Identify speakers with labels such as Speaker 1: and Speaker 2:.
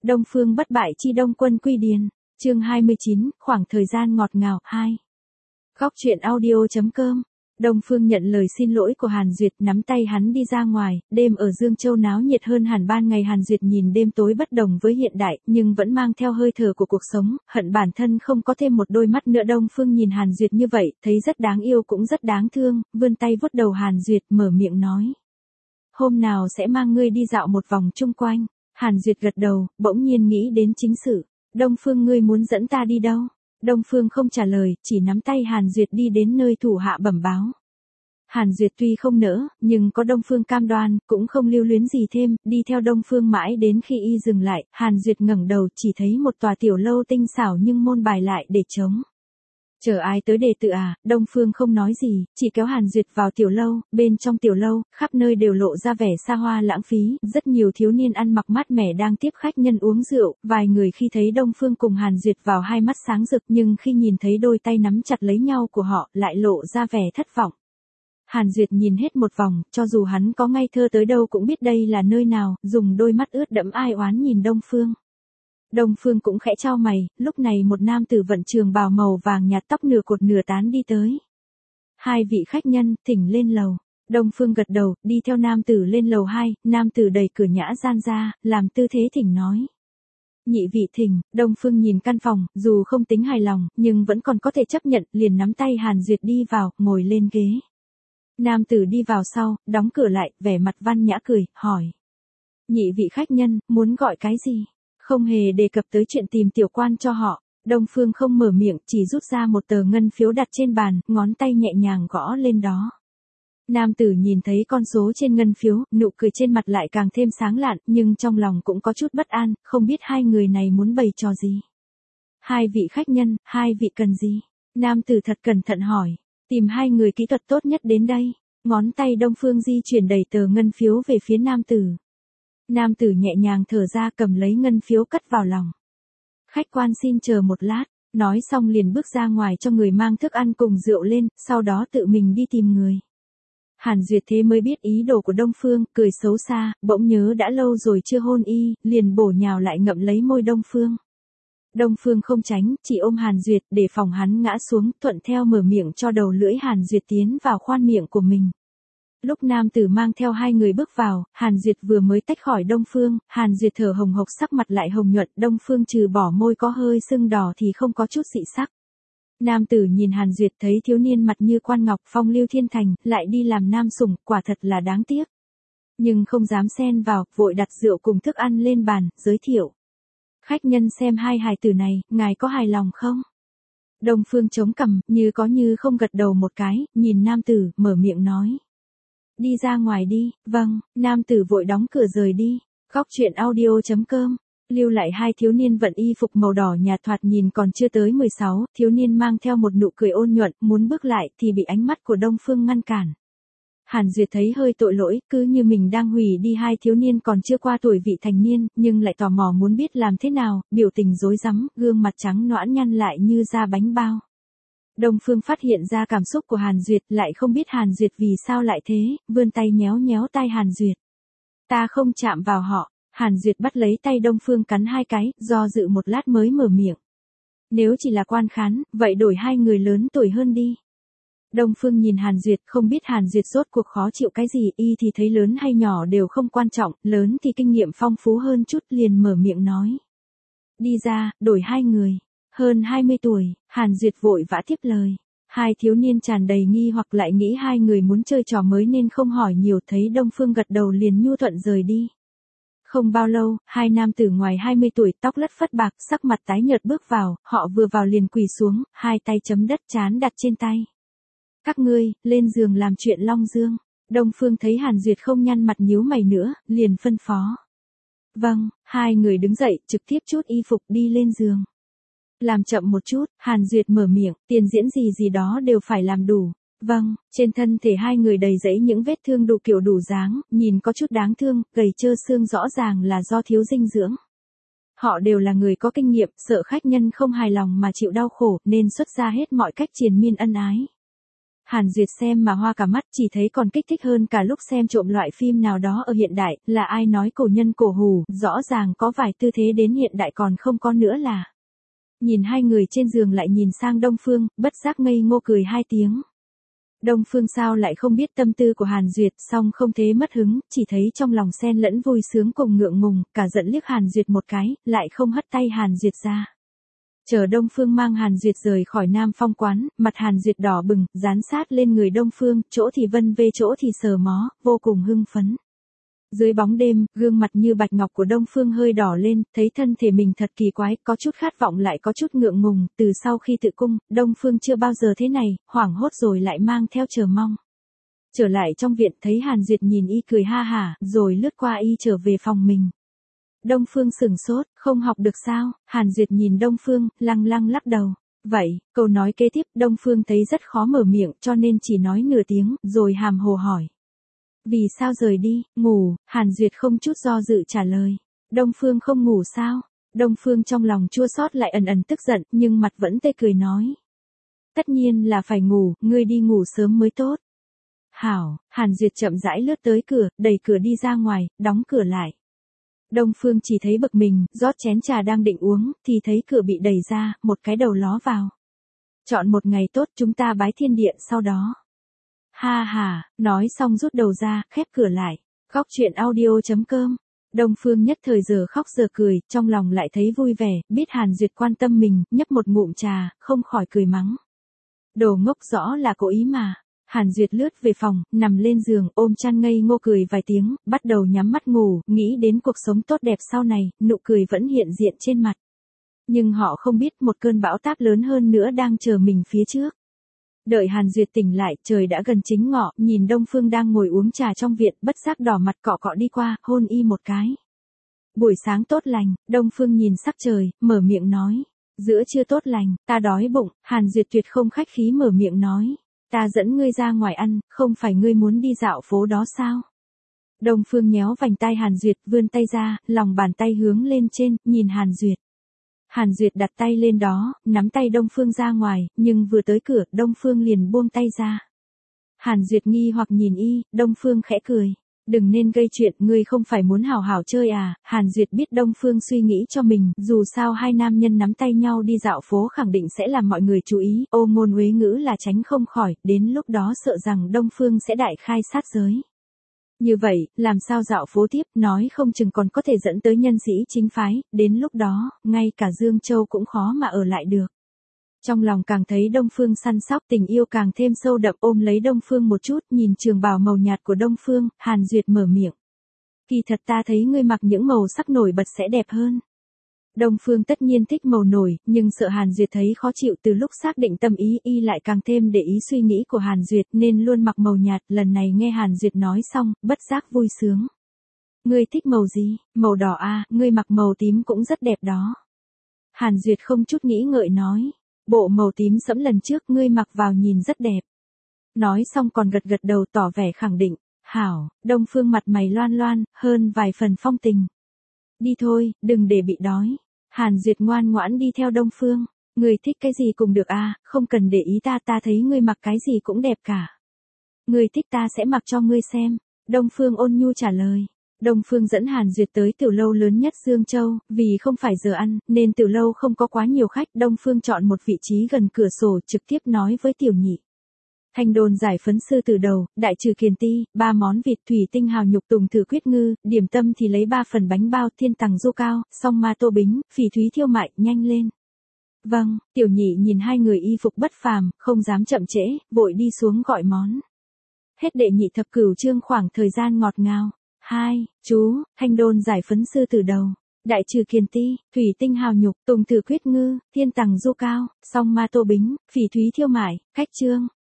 Speaker 1: Đông Phương bất bại chi Đông Quân Quy Điền. Chương 29, khoảng thời gian ngọt ngào 2. Góc truyện audio.com. Đông Phương nhận lời xin lỗi của Hàn Duyệt, nắm tay hắn đi ra ngoài. Đêm ở Dương Châu náo nhiệt hơn hẳn ban ngày. Hàn Duyệt nhìn đêm tối bất đồng với hiện đại, nhưng vẫn mang theo hơi thở của cuộc sống, hận bản thân không có thêm một đôi mắt nữa. Đông Phương nhìn Hàn Duyệt như vậy, thấy rất đáng yêu cũng rất đáng thương, vươn tay vuốt đầu Hàn Duyệt, mở miệng nói: "Hôm nào sẽ mang ngươi đi dạo một vòng chung quanh." Hàn Duyệt gật đầu, bỗng nhiên nghĩ đến chính sự. "Đông Phương, ngươi muốn dẫn ta đi đâu?" Đông Phương không trả lời, chỉ nắm tay Hàn Duyệt đi đến nơi thủ hạ bẩm báo. Hàn Duyệt tuy không nỡ, nhưng có Đông Phương cam đoan, cũng không lưu luyến gì thêm, đi theo Đông Phương mãi đến khi y dừng lại. Hàn Duyệt ngẩng đầu, chỉ thấy một tòa tiểu lâu tinh xảo nhưng môn bài lại để trống. "Chờ ai tới đề tự à?" Đông Phương không nói gì, chỉ kéo Hàn Duyệt vào tiểu lâu. Bên trong tiểu lâu, khắp nơi đều lộ ra vẻ xa hoa lãng phí, rất nhiều thiếu niên ăn mặc mát mẻ đang tiếp khách nhân uống rượu. Vài người khi thấy Đông Phương cùng Hàn Duyệt vào hai mắt sáng rực, nhưng khi nhìn thấy đôi tay nắm chặt lấy nhau của họ, lại lộ ra vẻ thất vọng. Hàn Duyệt nhìn hết một vòng, cho dù hắn có ngây thơ tới đâu cũng biết đây là nơi nào, dùng đôi mắt ướt đẫm ai oán nhìn Đông Phương. Đông Phương cũng khẽ chau mày, lúc này một nam tử vận trường bào màu vàng nhạt, tóc nửa cột nửa tán đi tới. "Hai vị khách nhân, thỉnh lên lầu." Đông Phương gật đầu, đi theo nam tử lên lầu 2, nam tử đẩy cửa nhã gian ra, làm tư thế thỉnh nói: "Nhị vị thỉnh." Đông Phương nhìn căn phòng, dù không tính hài lòng, nhưng vẫn còn có thể chấp nhận, liền nắm tay Hàn Duyệt đi vào, ngồi lên ghế. Nam tử đi vào sau, đóng cửa lại, vẻ mặt văn nhã cười, hỏi: "Nhị vị khách nhân, muốn gọi cái gì?" Không hề đề cập tới chuyện tìm tiểu quan cho họ. Đông Phương không mở miệng, chỉ rút ra một tờ ngân phiếu đặt trên bàn, ngón tay nhẹ nhàng gõ lên đó. Nam tử nhìn thấy con số trên ngân phiếu, nụ cười trên mặt lại càng thêm sáng lạn, nhưng trong lòng cũng có chút bất an, không biết hai người này muốn bày trò gì. "Hai vị khách nhân, hai vị cần gì?" Nam tử thật cẩn thận hỏi. "Tìm hai người kỹ thuật tốt nhất đến đây." Ngón tay Đông Phương di chuyển đẩy tờ ngân phiếu về phía nam tử. Nam tử nhẹ nhàng thở ra, cầm lấy ngân phiếu cất vào lòng. "Khách quan xin chờ một lát." Nói xong liền bước ra ngoài cho người mang thức ăn cùng rượu lên, sau đó tự mình đi tìm người. Hàn Duyệt thế mới biết ý đồ của Đông Phương, cười xấu xa, bỗng nhớ đã lâu rồi chưa hôn y, liền bổ nhào lại ngậm lấy môi Đông Phương. Đông Phương không tránh, chỉ ôm Hàn Duyệt để phòng hắn ngã xuống, thuận theo mở miệng cho đầu lưỡi Hàn Duyệt tiến vào khoan miệng của mình. Lúc nam tử mang theo hai người bước vào, Hàn Duyệt vừa mới tách khỏi Đông Phương, Hàn Duyệt thở hồng hộc, sắc mặt lại hồng nhuận, Đông Phương trừ bỏ môi có hơi sưng đỏ thì không có chút dị sắc. Nam tử nhìn Hàn Duyệt thấy thiếu niên mặt như quan ngọc, phong lưu thiên thành, lại đi làm nam sủng, quả thật là đáng tiếc. Nhưng không dám xen vào, vội đặt rượu cùng thức ăn lên bàn, giới thiệu: "Khách nhân xem hai hài tử này, ngài có hài lòng không?" Đông Phương chống cằm, như có như không gật đầu một cái, nhìn nam tử, mở miệng nói: "Đi ra ngoài đi." "Vâng." Nam tử vội đóng cửa rời đi. Góc truyện audio.com. Lưu lại hai thiếu niên vận y phục màu đỏ nhạt, thoạt nhìn còn chưa tới 16, thiếu niên mang theo một nụ cười ôn nhuận, muốn bước lại thì bị ánh mắt của Đông Phương ngăn cản. Hàn Duyệt thấy hơi tội lỗi, cứ như mình đang hủy đi hai thiếu niên còn chưa qua tuổi vị thành niên, nhưng lại tò mò muốn biết làm thế nào, biểu tình rối rắm, gương mặt trắng nõn nhăn lại như da bánh bao. Đông Phương phát hiện ra cảm xúc của Hàn Duyệt, lại không biết Hàn Duyệt vì sao lại thế, vươn tay nhéo nhéo tai Hàn Duyệt. "Ta không chạm vào họ." Hàn Duyệt bắt lấy tay Đông Phương cắn hai cái, do dự một lát mới mở miệng: "Nếu chỉ là quan khán, vậy đổi hai người lớn tuổi hơn đi." Đông Phương nhìn Hàn Duyệt, không biết Hàn Duyệt rốt cuộc khó chịu cái gì, y thì thấy lớn hay nhỏ đều không quan trọng, lớn thì kinh nghiệm phong phú hơn chút, liền mở miệng nói: "Đi ra, đổi hai người." "Hơn 20 tuổi, Hàn Duyệt vội vã tiếp lời. Hai thiếu niên tràn đầy nghi hoặc, lại nghĩ hai người muốn chơi trò mới nên không hỏi nhiều, thấy Đông Phương gật đầu liền nhu thuận rời đi. Không bao lâu, hai nam tử ngoài 20 tuổi, tóc lất phất bạc, sắc mặt tái nhợt bước vào, họ vừa vào liền quỳ xuống, hai tay chấm đất, trán đặt trên tay. "Các ngươi, lên giường làm chuyện Long Dương." Đông Phương thấy Hàn Duyệt không nhăn mặt nhíu mày nữa, liền phân phó. "Vâng." Hai người đứng dậy, trực tiếp trút y phục đi lên giường. "Làm chậm một chút." Hàn Duyệt mở miệng, "tiền diễn gì đó đều phải làm đủ." "Vâng." Trên thân thể hai người đầy rẫy những vết thương đủ kiểu đủ dáng, nhìn có chút đáng thương, gầy trơ xương, rõ ràng là do thiếu dinh dưỡng. Họ đều là người có kinh nghiệm, sợ khách nhân không hài lòng mà chịu đau khổ, nên xuất ra hết mọi cách triền miên ân ái. Hàn Duyệt xem mà hoa cả mắt, chỉ thấy còn kích thích hơn cả lúc xem trộm loại phim nào đó ở hiện đại, là ai nói cổ nhân cổ hủ, rõ ràng có vài tư thế đến hiện đại còn không có nữa là. Nhìn hai người trên giường lại nhìn sang Đông Phương, bất giác ngây ngô cười hai tiếng. Đông Phương sao lại không biết tâm tư của Hàn Duyệt, song không thế mất hứng, chỉ thấy trong lòng xen lẫn vui sướng cùng ngượng ngùng, cả giận liếc Hàn Duyệt một cái, lại không hất tay Hàn Duyệt ra. Chờ Đông Phương mang Hàn Duyệt rời khỏi Nam Phong quán, mặt Hàn Duyệt đỏ bừng, dán sát lên người Đông Phương, chỗ thì vân vê chỗ thì sờ mó, vô cùng hưng phấn. Dưới bóng đêm, gương mặt như bạch ngọc của Đông Phương hơi đỏ lên, thấy thân thể mình thật kỳ quái, có chút khát vọng lại có chút ngượng ngùng, từ sau khi tự cung, Đông Phương chưa bao giờ thế này, hoảng hốt rồi lại mang theo chờ mong. Trở lại trong viện thấy Hàn Duyệt nhìn y cười ha hả, rồi lướt qua y trở về phòng mình. Đông Phương sửng sốt, không học được sao? Hàn Duyệt nhìn Đông Phương, lăng lăng lắc đầu. Vậy, câu nói kế tiếp, Đông Phương thấy rất khó mở miệng cho nên chỉ nói nửa tiếng, rồi hàm hồ hỏi. Vì sao rời đi, ngủ, Hàn Duyệt không chút do dự trả lời. Đông Phương không ngủ sao? Đông Phương trong lòng chua xót lại ẩn ẩn tức giận, nhưng mặt vẫn tươi cười nói. Tất nhiên là phải ngủ, ngươi đi ngủ sớm mới tốt. Hảo, Hàn Duyệt chậm rãi lướt tới cửa, đẩy cửa đi ra ngoài, đóng cửa lại. Đông Phương chỉ thấy bực mình, rót chén trà đang định uống, thì thấy cửa bị đẩy ra, một cái đầu ló vào. Chọn một ngày tốt chúng ta bái thiên điện sau đó. Ha ha, nói xong rút đầu ra, khép cửa lại. Góc truyện audio.com. Đông Phương nhất thời giờ khóc giờ cười, trong lòng lại thấy vui vẻ, biết Hàn Duyệt quan tâm mình, nhấp một ngụm trà, không khỏi cười mắng. Đồ ngốc rõ là cố ý mà. Hàn Duyệt lướt về phòng, nằm lên giường, ôm chăn ngây ngô cười vài tiếng, bắt đầu nhắm mắt ngủ, nghĩ đến cuộc sống tốt đẹp sau này, nụ cười vẫn hiện diện trên mặt. Nhưng họ không biết một cơn bão táp lớn hơn nữa đang chờ mình phía trước. Đợi Hàn Duyệt tỉnh lại, trời đã gần chính ngọ, nhìn Đông Phương đang ngồi uống trà trong viện, bất giác đỏ mặt cọ cọ đi qua, hôn y một cái. Buổi sáng tốt lành, Đông Phương nhìn sắc trời, mở miệng nói. Giữa trưa tốt lành, ta đói bụng, Hàn Duyệt tuyệt không khách khí mở miệng nói. Ta dẫn ngươi ra ngoài ăn, không phải ngươi muốn đi dạo phố đó sao? Đông Phương nhéo vành tai Hàn Duyệt, vươn tay ra, lòng bàn tay hướng lên trên, nhìn Hàn Duyệt. Hàn Duyệt đặt tay lên đó, nắm tay Đông Phương ra ngoài, nhưng vừa tới cửa, Đông Phương liền buông tay ra. Hàn Duyệt nghi hoặc nhìn y, Đông Phương khẽ cười. Đừng nên gây chuyện, ngươi không phải muốn hảo hảo chơi à? Hàn Duyệt biết Đông Phương suy nghĩ cho mình, dù sao hai nam nhân nắm tay nhau đi dạo phố khẳng định sẽ làm mọi người chú ý, ô ngôn uế ngữ là tránh không khỏi, đến lúc đó sợ rằng Đông Phương sẽ đại khai sát giới. Như vậy, làm sao dạo phố tiếp, nói không chừng còn có thể dẫn tới nhân sĩ chính phái, đến lúc đó, ngay cả Dương Châu cũng khó mà ở lại được. Trong lòng càng thấy Đông Phương săn sóc, tình yêu càng thêm sâu đậm, ôm lấy Đông Phương một chút, nhìn trường bào màu nhạt của Đông Phương, Hàn Duyệt mở miệng. Kỳ thật ta thấy ngươi mặc những màu sắc nổi bật sẽ đẹp hơn. Đông Phương tất nhiên thích màu nổi, nhưng sợ Hàn Duyệt thấy khó chịu, từ lúc xác định tâm ý y lại càng thêm để ý suy nghĩ của Hàn Duyệt nên luôn mặc màu nhạt, lần này nghe Hàn Duyệt nói xong, bất giác vui sướng. Ngươi thích màu gì? Màu đỏ à, ngươi mặc màu tím cũng rất đẹp đó. Hàn Duyệt không chút nghĩ ngợi nói. Bộ màu tím sẫm lần trước ngươi mặc vào nhìn rất đẹp. Nói xong còn gật gật đầu tỏ vẻ khẳng định. Hảo, Đông Phương mặt mày loan loan, hơn vài phần phong tình. Đi thôi, đừng để bị đói. Hàn Duyệt ngoan ngoãn đi theo Đông Phương. Ngươi thích cái gì cũng được à, không cần để ý ta, ta thấy ngươi mặc cái gì cũng đẹp cả. Ngươi thích ta sẽ mặc cho ngươi xem. Đông Phương ôn nhu trả lời. Đông Phương dẫn Hàn Duyệt tới tiểu lâu lớn nhất Dương Châu, vì không phải giờ ăn, nên tiểu lâu không có quá nhiều khách, Đông Phương chọn một vị trí gần cửa sổ, trực tiếp nói với tiểu nhị. Thanh đồn giải phấn sư từ đầu, đại trừ kiền ti, 3 món vịt thủy tinh hào nhục tùng thử quyết ngư, điểm tâm thì lấy 3 phần bánh bao thiên tằng du cao, song ma tô bính, phỉ thúy thiêu mại, nhanh lên. Vâng, tiểu nhị nhìn hai người y phục bất phàm, không dám chậm trễ, vội đi xuống gọi món. Hết đệ nhị thập cửu chương khoảng thời gian ngọt ngào. 2. Chú, thanh đôn giải phấn sư từ đầu. Đại trừ kiền ti, thủy tinh hào nhục, tùng thử quyết ngư, thiên tằng du cao, song ma tô bính, phỉ thúy thiêu mại, khách chương.